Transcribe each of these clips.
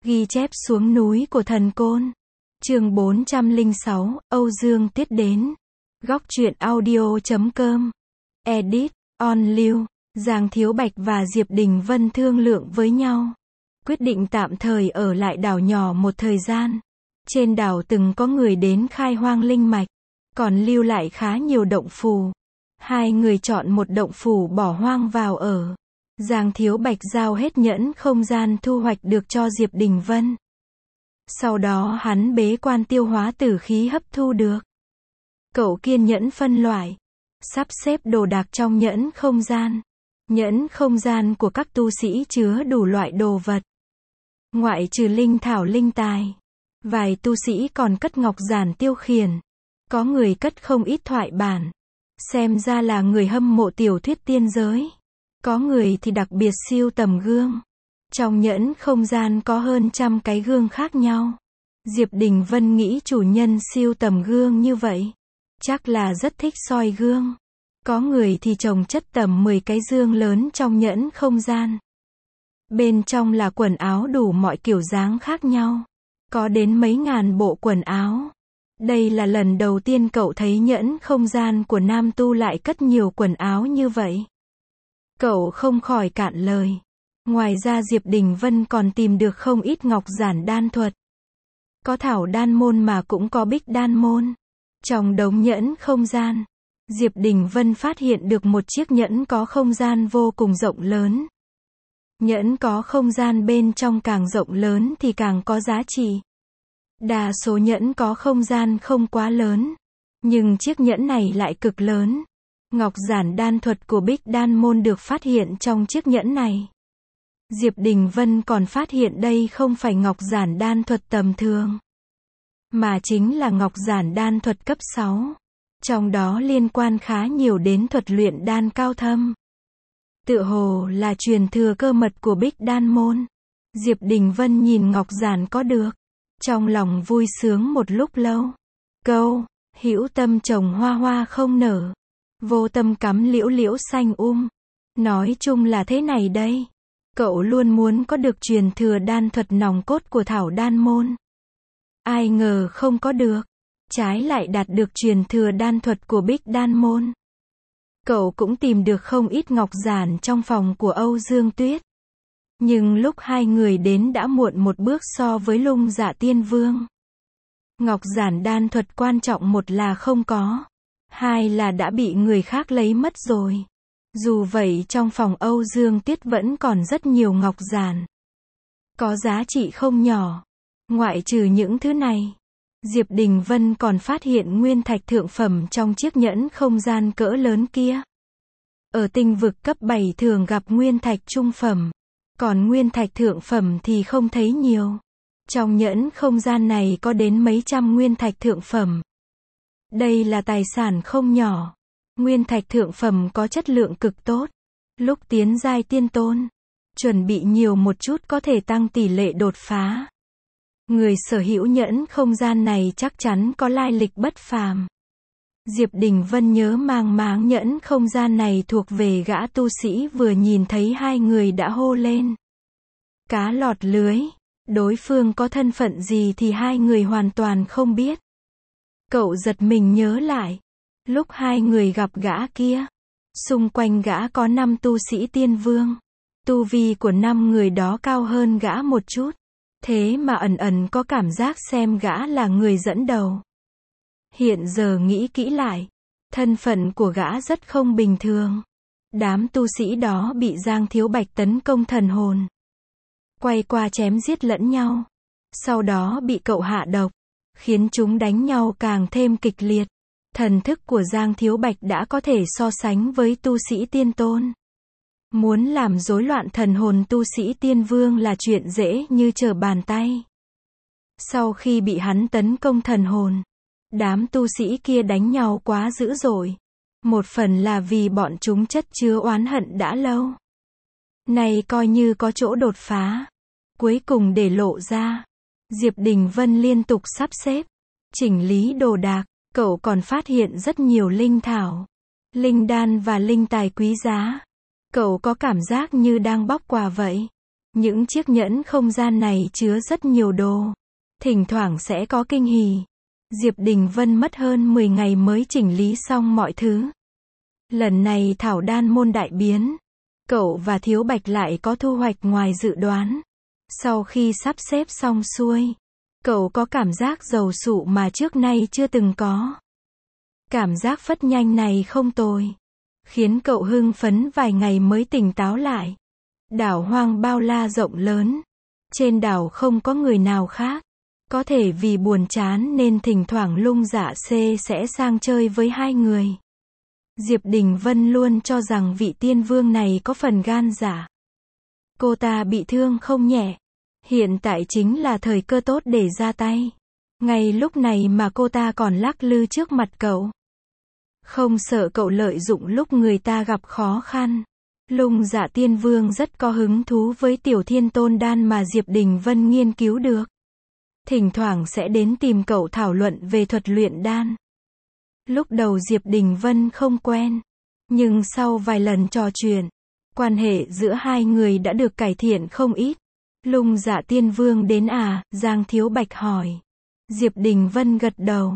Ghi chép xuống núi của thần Côn. Chương 406, Âu Dương Tuyết đến. Góc truyện audio.com. Edit, On Lưu. Giang Thiếu Bạch và Diệp Đình Vân thương lượng với nhau. Quyết định tạm thời ở lại đảo nhỏ một thời gian. Trên đảo từng có người đến khai hoang linh mạch, còn lưu lại khá nhiều động phủ. Hai người chọn một động phủ bỏ hoang vào ở. Giang Thiếu Bạch giao hết nhẫn không gian thu hoạch được cho Diệp Đình Vân. Sau đó hắn bế quan tiêu hóa tử khí hấp thu được. Cậu kiên nhẫn phân loại, sắp xếp đồ đạc trong nhẫn không gian. Nhẫn không gian của các tu sĩ chứa đủ loại đồ vật. Ngoại trừ linh thảo linh tài, vài tu sĩ còn cất ngọc giản tiêu khiển. Có người cất không ít thoại bản. Xem ra là người hâm mộ tiểu thuyết tiên giới. Có người thì đặc biệt sưu tầm gương. Trong nhẫn không gian có hơn 100 cái gương khác nhau. Diệp Đình Vân nghĩ chủ nhân sưu tầm gương như vậy chắc là rất thích soi gương. Có người thì chồng chất tầm 10 cái dương lớn trong nhẫn không gian. Bên trong là quần áo đủ mọi kiểu dáng khác nhau. Có đến mấy ngàn bộ quần áo. Đây là lần đầu tiên cậu thấy nhẫn không gian của nam tu lại cất nhiều quần áo như vậy. Cậu không khỏi cạn lời. Ngoài ra Diệp Đình Vân còn tìm được không ít ngọc giản đan thuật. Có thảo đan môn mà cũng có bích đan môn. Trong đống nhẫn không gian, Diệp Đình Vân phát hiện được một chiếc nhẫn có không gian vô cùng rộng lớn. Nhẫn có không gian bên trong càng rộng lớn thì càng có giá trị. Đa số nhẫn có không gian không quá lớn, nhưng chiếc nhẫn này lại cực lớn. Ngọc giản đan thuật của bích đan môn được phát hiện trong chiếc nhẫn này. Diệp Đình Vân còn phát hiện đây không phải ngọc giản đan thuật tầm thường, mà chính là ngọc giản đan thuật cấp 6. Trong đó liên quan khá nhiều đến thuật luyện đan cao thâm. Tựa hồ là truyền thừa cơ mật của bích đan môn. Diệp Đình Vân nhìn ngọc giản có được. Trong lòng vui sướng một lúc lâu. Câu, hữu tâm trồng hoa hoa không nở. Vô tâm cắm liễu liễu xanh Nói chung là thế này đây. Cậu luôn muốn có được truyền thừa đan thuật nòng cốt của thảo đan môn. Ai ngờ không có được. Trái lại đạt được truyền thừa đan thuật của bích đan môn. Cậu cũng tìm được không ít ngọc giản trong phòng của Âu Dương Tuyết. Nhưng lúc hai người đến đã muộn một bước so với Lung Dạ Tiên Vương. Ngọc giản đan thuật quan trọng một là không có. Hai là đã bị người khác lấy mất rồi. Dù vậy trong phòng Âu Dương Tuyết vẫn còn rất nhiều ngọc giản. Có giá trị không nhỏ. Ngoại trừ những thứ này, Diệp Đình Vân còn phát hiện nguyên thạch thượng phẩm trong chiếc nhẫn không gian cỡ lớn kia. Ở tinh vực cấp 7 thường gặp nguyên thạch trung phẩm. Còn nguyên thạch thượng phẩm thì không thấy nhiều. Trong nhẫn không gian này có đến mấy trăm nguyên thạch thượng phẩm. Đây là tài sản không nhỏ. Nguyên thạch thượng phẩm có chất lượng cực tốt. Lúc tiến giai tiên tôn, chuẩn bị nhiều một chút có thể tăng tỷ lệ đột phá. Người sở hữu nhẫn không gian này chắc chắn có lai lịch bất phàm. Diệp Đình Vân nhớ mang máng nhẫn không gian này thuộc về gã tu sĩ vừa nhìn thấy hai người đã hô lên. Cá lọt lưới. Đối phương có thân phận gì thì hai người hoàn toàn không biết. Cậu giật mình nhớ lại. Lúc hai người gặp gã kia, xung quanh gã có 5 tu sĩ tiên vương. Tu vi của 5 người đó cao hơn gã một chút. Thế mà ẩn ẩn có cảm giác xem gã là người dẫn đầu. Hiện giờ nghĩ kỹ lại, thân phận của gã rất không bình thường. Đám tu sĩ đó bị Giang Thiếu Bạch tấn công thần hồn. Quay qua chém giết lẫn nhau. Sau đó bị cậu hạ độc, khiến chúng đánh nhau càng thêm kịch liệt. Thần thức của Giang Thiếu Bạch đã có thể so sánh với tu sĩ tiên tôn. Muốn làm rối loạn thần hồn tu sĩ tiên vương là chuyện dễ như trở bàn tay. Sau khi bị hắn tấn công thần hồn, đám tu sĩ kia đánh nhau quá dữ dội. Một phần là vì bọn chúng chất chứa oán hận đã lâu. Này coi như có chỗ đột phá. Cuối cùng để lộ ra. Diệp Đình Vân liên tục sắp xếp, chỉnh lý đồ đạc. Cậu còn phát hiện rất nhiều linh thảo, linh đan và linh tài quý giá. Cậu có cảm giác như đang bóc quà vậy. Những chiếc nhẫn không gian này chứa rất nhiều đồ. Thỉnh thoảng sẽ có kinh hỉ. Diệp Đình Vân mất hơn 10 ngày mới chỉnh lý xong mọi thứ. Lần này Thảo Đan môn đại biến. Cậu và Thiếu Bạch lại có thu hoạch ngoài dự đoán. Sau khi sắp xếp xong xuôi, cậu có cảm giác dầu sụ mà trước nay chưa từng có. Cảm giác phất nhanh này không tồi, khiến cậu hưng phấn vài ngày mới tỉnh táo lại. Đảo hoang bao la rộng lớn. Trên đảo không có người nào khác. Có thể vì buồn chán nên thỉnh thoảng Lung Dạ Xê sẽ sang chơi với hai người. Diệp Đình Vân luôn cho rằng vị tiên vương này có phần gan dạ. Cô ta bị thương không nhẹ. Hiện tại chính là thời cơ tốt để ra tay. Ngay lúc này mà cô ta còn lắc lư trước mặt cậu. Không sợ cậu lợi dụng lúc người ta gặp khó khăn. Lung Dạ Tiên Vương rất có hứng thú với Tiểu Thiên Tôn Đan mà Diệp Đình Vân nghiên cứu được. Thỉnh thoảng sẽ đến tìm cậu thảo luận về thuật luyện đan. Lúc đầu Diệp Đình Vân không quen. Nhưng sau vài lần trò chuyện, quan hệ giữa hai người đã được cải thiện không ít. Lung Dạ Tiên Vương đến à? Giang Thiếu Bạch hỏi. Diệp Đình Vân gật đầu.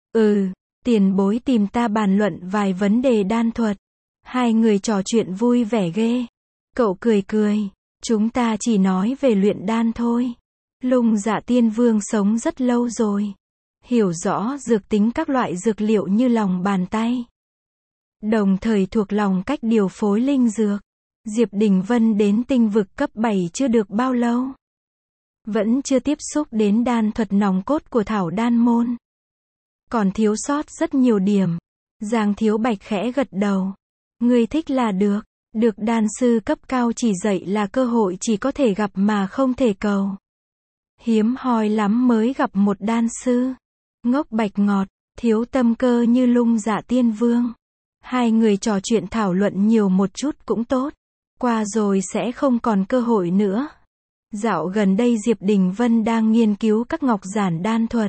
Tiền bối tìm ta bàn luận vài vấn đề đan thuật. Hai người trò chuyện vui vẻ ghê. Cậu cười cười. Chúng ta chỉ nói về luyện đan thôi. Lung Dạ Tiên Vương sống rất lâu rồi. Hiểu rõ dược tính các loại dược liệu như lòng bàn tay. Đồng thời thuộc lòng cách điều phối linh dược. Diệp Đình Vân đến tinh vực cấp 7 chưa được bao lâu. Vẫn chưa tiếp xúc đến đan thuật nòng cốt của Thảo Đan môn. Còn thiếu sót rất nhiều điểm. Giang Thiếu Bạch khẽ gật đầu. Ngươi thích là được. Được đan sư cấp cao chỉ dạy là cơ hội chỉ có thể gặp mà không thể cầu. Hiếm hoi lắm mới gặp một đan sư. Ngốc bạch ngọt, thiếu tâm cơ như Lung Dạ Tiên Vương. Hai người trò chuyện thảo luận nhiều một chút cũng tốt. Qua rồi sẽ không còn cơ hội nữa. Dạo gần đây Diệp Đình Vân đang nghiên cứu các ngọc giản đan thuật.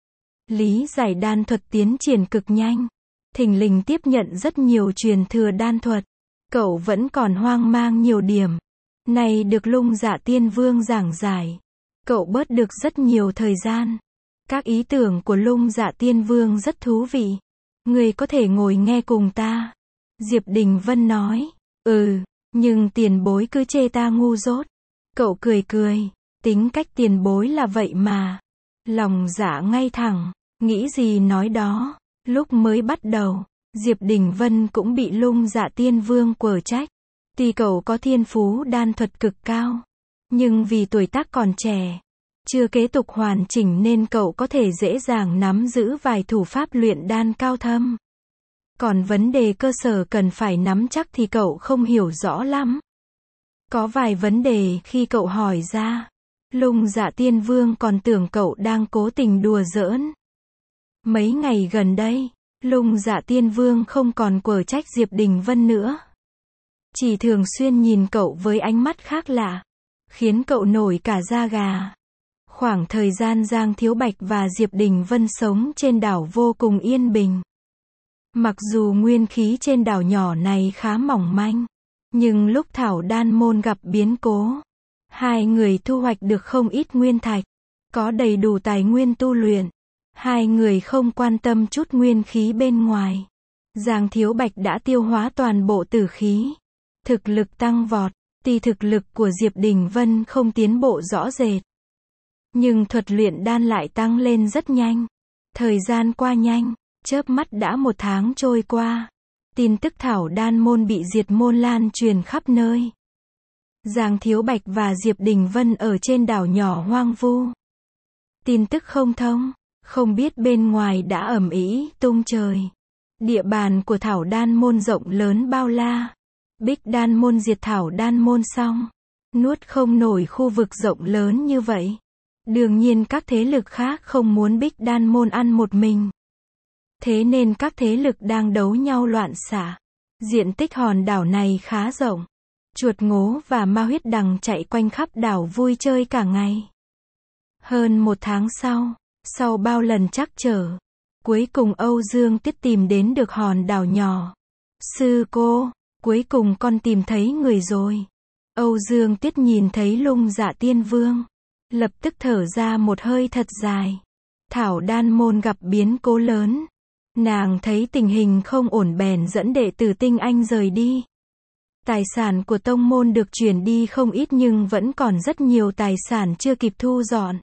Lý giải đan thuật tiến triển cực nhanh. Thình lình tiếp nhận rất nhiều truyền thừa đan thuật. Cậu vẫn còn hoang mang nhiều điểm. Này được Lung Dạ Tiên Vương giảng giải. Cậu bớt được rất nhiều thời gian. Các ý tưởng của Lung Dạ Tiên Vương rất thú vị. Người có thể ngồi nghe cùng ta. Diệp Đình Vân nói. Nhưng tiền bối cứ chê ta ngu dốt. Cậu cười cười. Tính cách tiền bối là vậy mà. Lòng dạ ngay thẳng. Nghĩ gì nói đó. Lúc mới bắt đầu, Diệp Đình Vân cũng bị Lung Dạ Tiên Vương quở trách. Tuy cậu có thiên phú đan thuật cực cao. Nhưng vì tuổi tác còn trẻ, chưa kế tục hoàn chỉnh nên cậu có thể dễ dàng nắm giữ vài thủ pháp luyện đan cao thâm. Còn vấn đề cơ sở cần phải nắm chắc thì cậu không hiểu rõ lắm. Có vài vấn đề khi cậu hỏi ra, Lung Dạ Tiên Vương còn tưởng cậu đang cố tình đùa giỡn. Mấy ngày gần đây, Lung Dạ Tiên Vương không còn quở trách Diệp Đình Vân nữa. Chỉ thường xuyên nhìn cậu với ánh mắt khác lạ, khiến cậu nổi cả da gà. Khoảng thời gian Giang Thiếu Bạch và Diệp Đình Vân sống trên đảo vô cùng yên bình. Mặc dù nguyên khí trên đảo nhỏ này khá mỏng manh, nhưng lúc Thảo Đan môn gặp biến cố, hai người thu hoạch được không ít nguyên thạch, có đầy đủ tài nguyên tu luyện. Hai người không quan tâm chút nguyên khí bên ngoài. Giang Thiếu Bạch đã tiêu hóa toàn bộ tử khí. Thực lực tăng vọt. Tuy thực lực của Diệp Đình Vân không tiến bộ rõ rệt, nhưng thuật luyện đan lại tăng lên rất nhanh. Thời gian qua nhanh, chớp mắt đã 1 tháng trôi qua. Tin tức Thảo Đan môn bị diệt môn lan truyền khắp nơi. Giang Thiếu Bạch và Diệp Đình Vân ở trên đảo nhỏ hoang vu. Tin tức không thông, không biết bên ngoài đã ầm ĩ tung trời. Địa bàn của Thảo Đan môn rộng lớn bao la. Bích Đan môn diệt Thảo Đan môn xong, nuốt không nổi khu vực rộng lớn như vậy. Đương nhiên các thế lực khác không muốn Bích Đan môn ăn một mình. Thế nên các thế lực đang đấu nhau loạn xạ. Diện tích hòn đảo này khá rộng. Chuột ngố và ma huyết đằng chạy quanh khắp đảo vui chơi cả ngày. Hơn 1 tháng sau bao lần trắc trở, cuối cùng Âu Dương Tiết tìm đến được hòn đảo nhỏ. Sư cô, cuối cùng con tìm thấy người rồi. Âu Dương Tuyết nhìn thấy Lung Dạ Tiên Vương, lập tức thở ra một hơi thật dài. Thảo Đan môn gặp biến cố lớn. Nàng thấy tình hình không ổn bèn dẫn đệ tử Tinh Anh rời đi. Tài sản của tông môn được chuyển đi không ít nhưng vẫn còn rất nhiều tài sản chưa kịp thu dọn.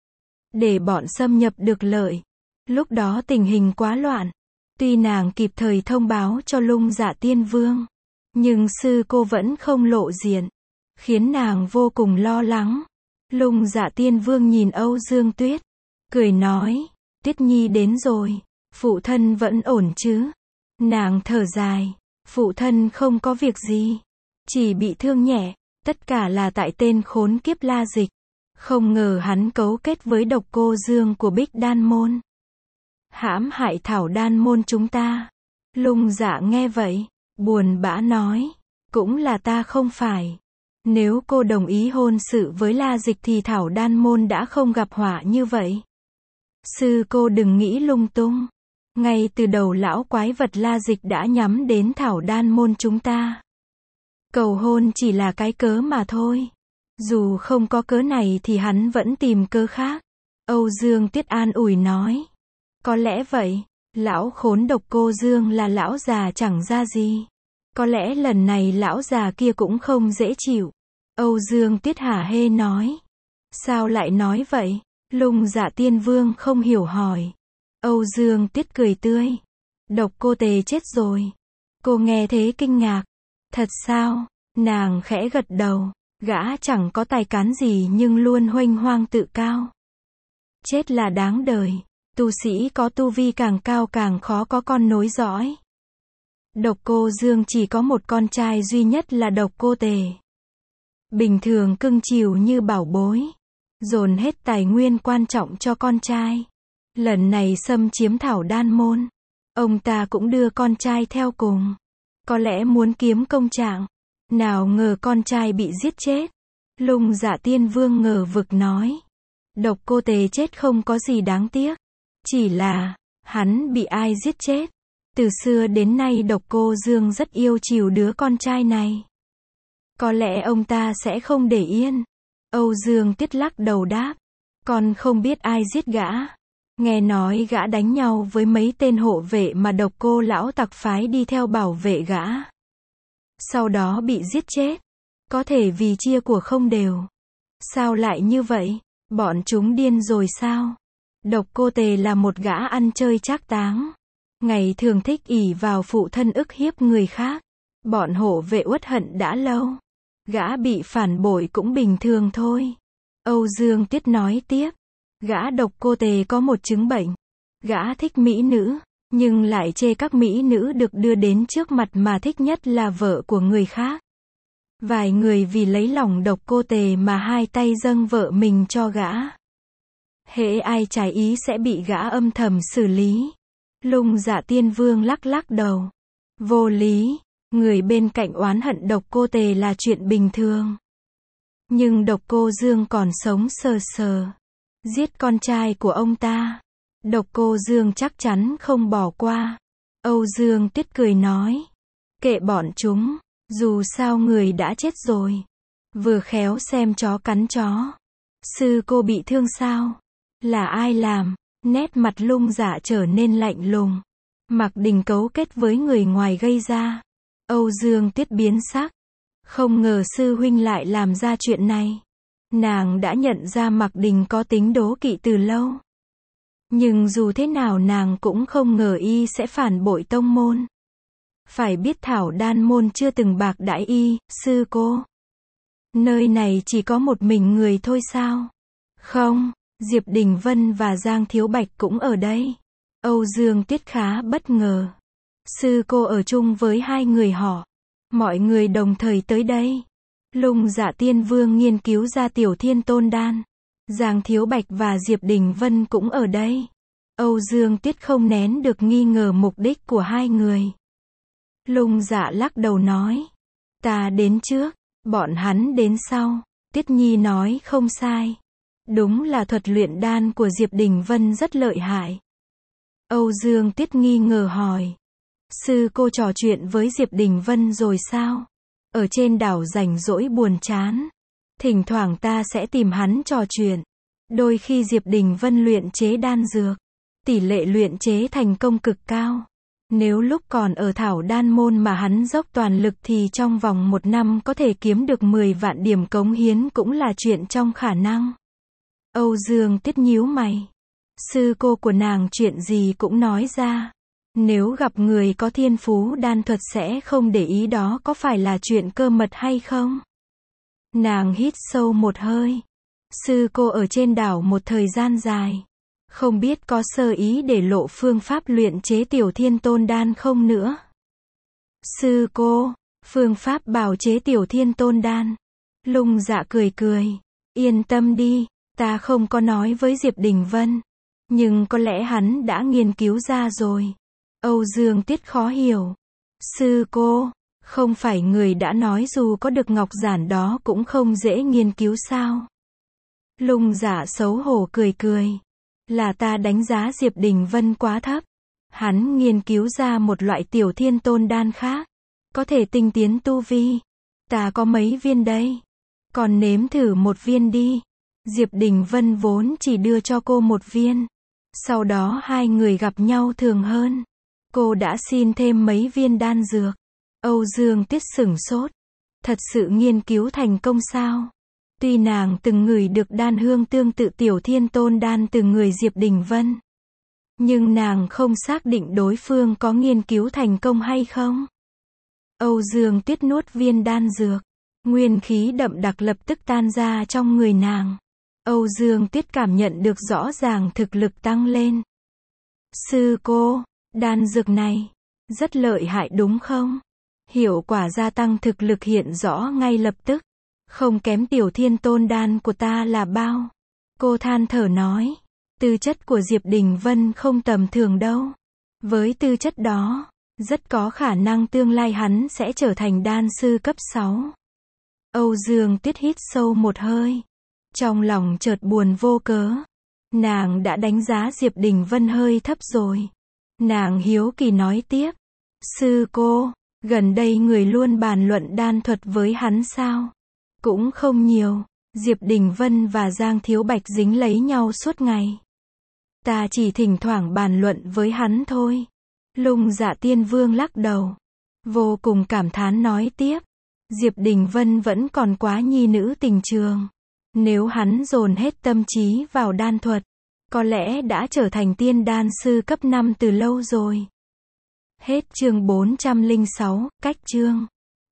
Để bọn xâm nhập được lợi. Lúc đó tình hình quá loạn. Tuy nàng kịp thời thông báo cho Lung Dạ Tiên Vương, nhưng sư cô vẫn không lộ diện, khiến nàng vô cùng lo lắng. Lung Dạ Tiên Vương nhìn Âu Dương Tuyết, cười nói, Tuyết Nhi đến rồi, phụ thân vẫn ổn chứ? Nàng thở dài, phụ thân không có việc gì, chỉ bị thương nhẹ, tất cả là tại tên khốn kiếp La Dịch. Không ngờ hắn cấu kết với Độc Cô Dương của Bích Đan môn, hãm hại Thảo Đan môn chúng ta. Lung Dạ nghe vậy, buồn bã nói, cũng là ta không phải. Nếu cô đồng ý hôn sự với La Dịch thì Thảo Đan môn đã không gặp họa như vậy. Sư cô đừng nghĩ lung tung. Ngay từ đầu lão quái vật La Dịch đã nhắm đến Thảo Đan môn chúng ta. Cầu hôn chỉ là cái cớ mà thôi. Dù không có cớ này thì hắn vẫn tìm cớ khác. Âu Dương Tuyết an ủi nói. Có lẽ vậy, lão khốn Độc Cô Dương là lão già chẳng ra gì. Có lẽ lần này lão già kia cũng không dễ chịu. Âu Dương Tuyết hả hê nói. Sao lại nói vậy? Lung Dạ Tiên Vương không hiểu hỏi. Âu Dương Tuyết cười tươi. Độc Cô Tề chết rồi. Cô nghe thế kinh ngạc. Thật sao? Nàng khẽ gật đầu. Gã chẳng có tài cán gì nhưng luôn huênh hoang tự cao. Chết là đáng đời. Tu sĩ có tu vi càng cao càng khó có con nối dõi. Độc Cô Dương chỉ có một con trai duy nhất là Độc Cô Tề. Bình thường cưng chiều như bảo bối. Dồn hết tài nguyên quan trọng cho con trai. Lần này xâm chiếm Thảo Đan môn. Ông ta cũng đưa con trai theo cùng. Có lẽ muốn kiếm công trạng. Nào ngờ con trai bị giết chết. Lung Dạ Tiên Vương ngờ vực nói. Độc Cô Tề chết không có gì đáng tiếc. Chỉ là, hắn bị ai giết chết. Từ xưa đến nay Độc Cô Dương rất yêu chiều đứa con trai này. Có lẽ ông ta sẽ không để yên. Âu Dương Tuyết lắc đầu đáp. Con không biết ai giết gã. Nghe nói gã đánh nhau với mấy tên hộ vệ mà Độc Cô lão tặc phái đi theo bảo vệ gã. Sau đó bị giết chết. Có thể vì chia của không đều. Sao lại như vậy? Bọn chúng điên rồi sao? Độc Cô Tề là một gã ăn chơi trác táng. Ngày thường thích ỷ vào phụ thân ức hiếp người khác. Bọn hộ vệ uất hận đã lâu. Gã bị phản bội cũng bình thường thôi. Âu Dương Tuyết nói tiếp. Gã Độc Cô Tề có một chứng bệnh. Gã thích mỹ nữ, nhưng lại chê các mỹ nữ được đưa đến trước mặt mà thích nhất là vợ của người khác. Vài người vì lấy lòng Độc Cô Tề mà hai tay dâng vợ mình cho gã. Hễ ai trái ý sẽ bị gã âm thầm xử lý. Lung Dạ Tiên Vương lắc lắc đầu. Vô lý, người bên cạnh oán hận Độc Cô Tề là chuyện bình thường. Nhưng Độc Cô Dương còn sống sờ sờ. Giết con trai của ông ta. Độc Cô Dương chắc chắn không bỏ qua. Âu Dương Tuyết cười nói. Kệ bọn chúng, dù sao người đã chết rồi. Vừa khéo xem chó cắn chó. Sư cô bị thương sao? Là ai làm? Nét mặt Lung Dạ trở nên lạnh lùng. Mạc Đình cấu kết với người ngoài gây ra. Âu Dương Tuyết biến sắc. Không ngờ sư huynh lại làm ra chuyện này. Nàng đã nhận ra Mạc Đình có tính đố kỵ từ lâu. Nhưng dù thế nào nàng cũng không ngờ y sẽ phản bội tông môn. Phải biết Thảo Đan môn chưa từng bạc đãi y, sư cô. Nơi này chỉ có một mình người thôi sao? Không, Diệp Đình Vân và Giang Thiếu Bạch cũng ở đây. Âu Dương Tuyết khá bất ngờ. Sư cô ở chung với hai người họ. Mọi người đồng thời tới đây. Lung Dạ Tiên Vương nghiên cứu ra Tiểu Thiên Tôn Đan. Giang Thiếu Bạch và Diệp Đình Vân cũng ở đây. Âu Dương Tuyết không nén được nghi ngờ mục đích của hai người. Lung Dạ lắc đầu nói. Ta đến trước, bọn hắn đến sau. Tuyết Nhi nói không sai. Đúng là thuật luyện đan của Diệp Đình Vân rất lợi hại. Âu Dương Tuyết nghi ngờ hỏi. Sư cô trò chuyện với Diệp Đình Vân rồi sao? ở trên đảo rảnh rỗi buồn chán. Thỉnh thoảng ta sẽ tìm hắn trò chuyện. Đôi khi Diệp Đình Vân luyện chế đan dược. Tỷ lệ luyện chế thành công cực cao. Nếu lúc còn ở Thảo Đan Môn mà hắn dốc toàn lực thì trong vòng 1 năm có thể kiếm được 10 vạn điểm cống hiến cũng là chuyện trong khả năng. Âu Dương Tiết nhíu mày. Sư cô của nàng chuyện gì cũng nói ra. Nếu gặp người có thiên phú đan thuật sẽ không để ý đó có phải là chuyện cơ mật hay không? Nàng hít sâu một hơi. Sư cô ở trên đảo một thời gian dài. Không biết có sơ ý để lộ phương pháp luyện chế Tiểu Thiên Tôn đan không nữa. Sư cô, phương pháp bào chế Tiểu Thiên Tôn đan. Lung Dạ cười cười. Yên tâm đi, ta không có nói với Diệp Đình Vân. Nhưng có lẽ hắn đã nghiên cứu ra rồi. Âu Dương Tiết khó hiểu. Sư cô, không phải người đã nói dù có được ngọc giản đó cũng không dễ nghiên cứu sao? Lung Dạ xấu hổ cười cười. Là ta đánh giá Diệp Đình Vân quá thấp. Hắn nghiên cứu ra một loại Tiểu Thiên Tôn đan khác. Có thể tinh tiến tu vi. Ta có mấy viên đây? Còn nếm thử một viên đi. Diệp Đình Vân vốn chỉ đưa cho cô một viên. Sau đó hai người gặp nhau thường hơn. Cô đã xin thêm mấy viên đan dược. Âu Dương Tiết sửng sốt. Thật sự nghiên cứu thành công sao? Tuy nàng từng ngửi được đan hương tương tự Tiểu Thiên Tôn đan từ người Diệp Đình Vân. Nhưng nàng không xác định đối phương có nghiên cứu thành công hay không. Âu Dương Tiết nuốt viên đan dược. Nguyên khí đậm đặc lập tức tan ra trong người nàng. Âu Dương Tiết cảm nhận được rõ ràng thực lực tăng lên. Sư cô, đan dược này rất lợi hại đúng không? Hiệu quả gia tăng thực lực hiện rõ ngay lập tức. Không kém Tiểu Thiên Tôn đan của ta là bao. Cô than thở nói. Tư chất của Diệp Đình Vân không tầm thường đâu. Với tư chất đó, rất có khả năng tương lai hắn sẽ trở thành đan sư cấp 6. Âu Dương Tiết hít sâu một hơi. Trong lòng chợt buồn vô cớ. Nàng đã đánh giá Diệp Đình Vân hơi thấp rồi. Nàng hiếu kỳ nói tiếp. Sư cô, gần đây người luôn bàn luận đan thuật với hắn sao? Cũng không nhiều. Diệp Đình Vân và Giang Thiếu Bạch dính lấy nhau suốt ngày. Ta chỉ thỉnh thoảng bàn luận với hắn thôi. Lung Dạ Tiên Vương lắc đầu. Vô cùng cảm thán nói tiếp. Diệp Đình Vân vẫn còn quá nhi nữ tình trường. Nếu hắn dồn hết tâm trí vào đan thuật, có lẽ đã trở thành tiên đan sư cấp 5 từ lâu rồi. Hết chương 406, cách chương.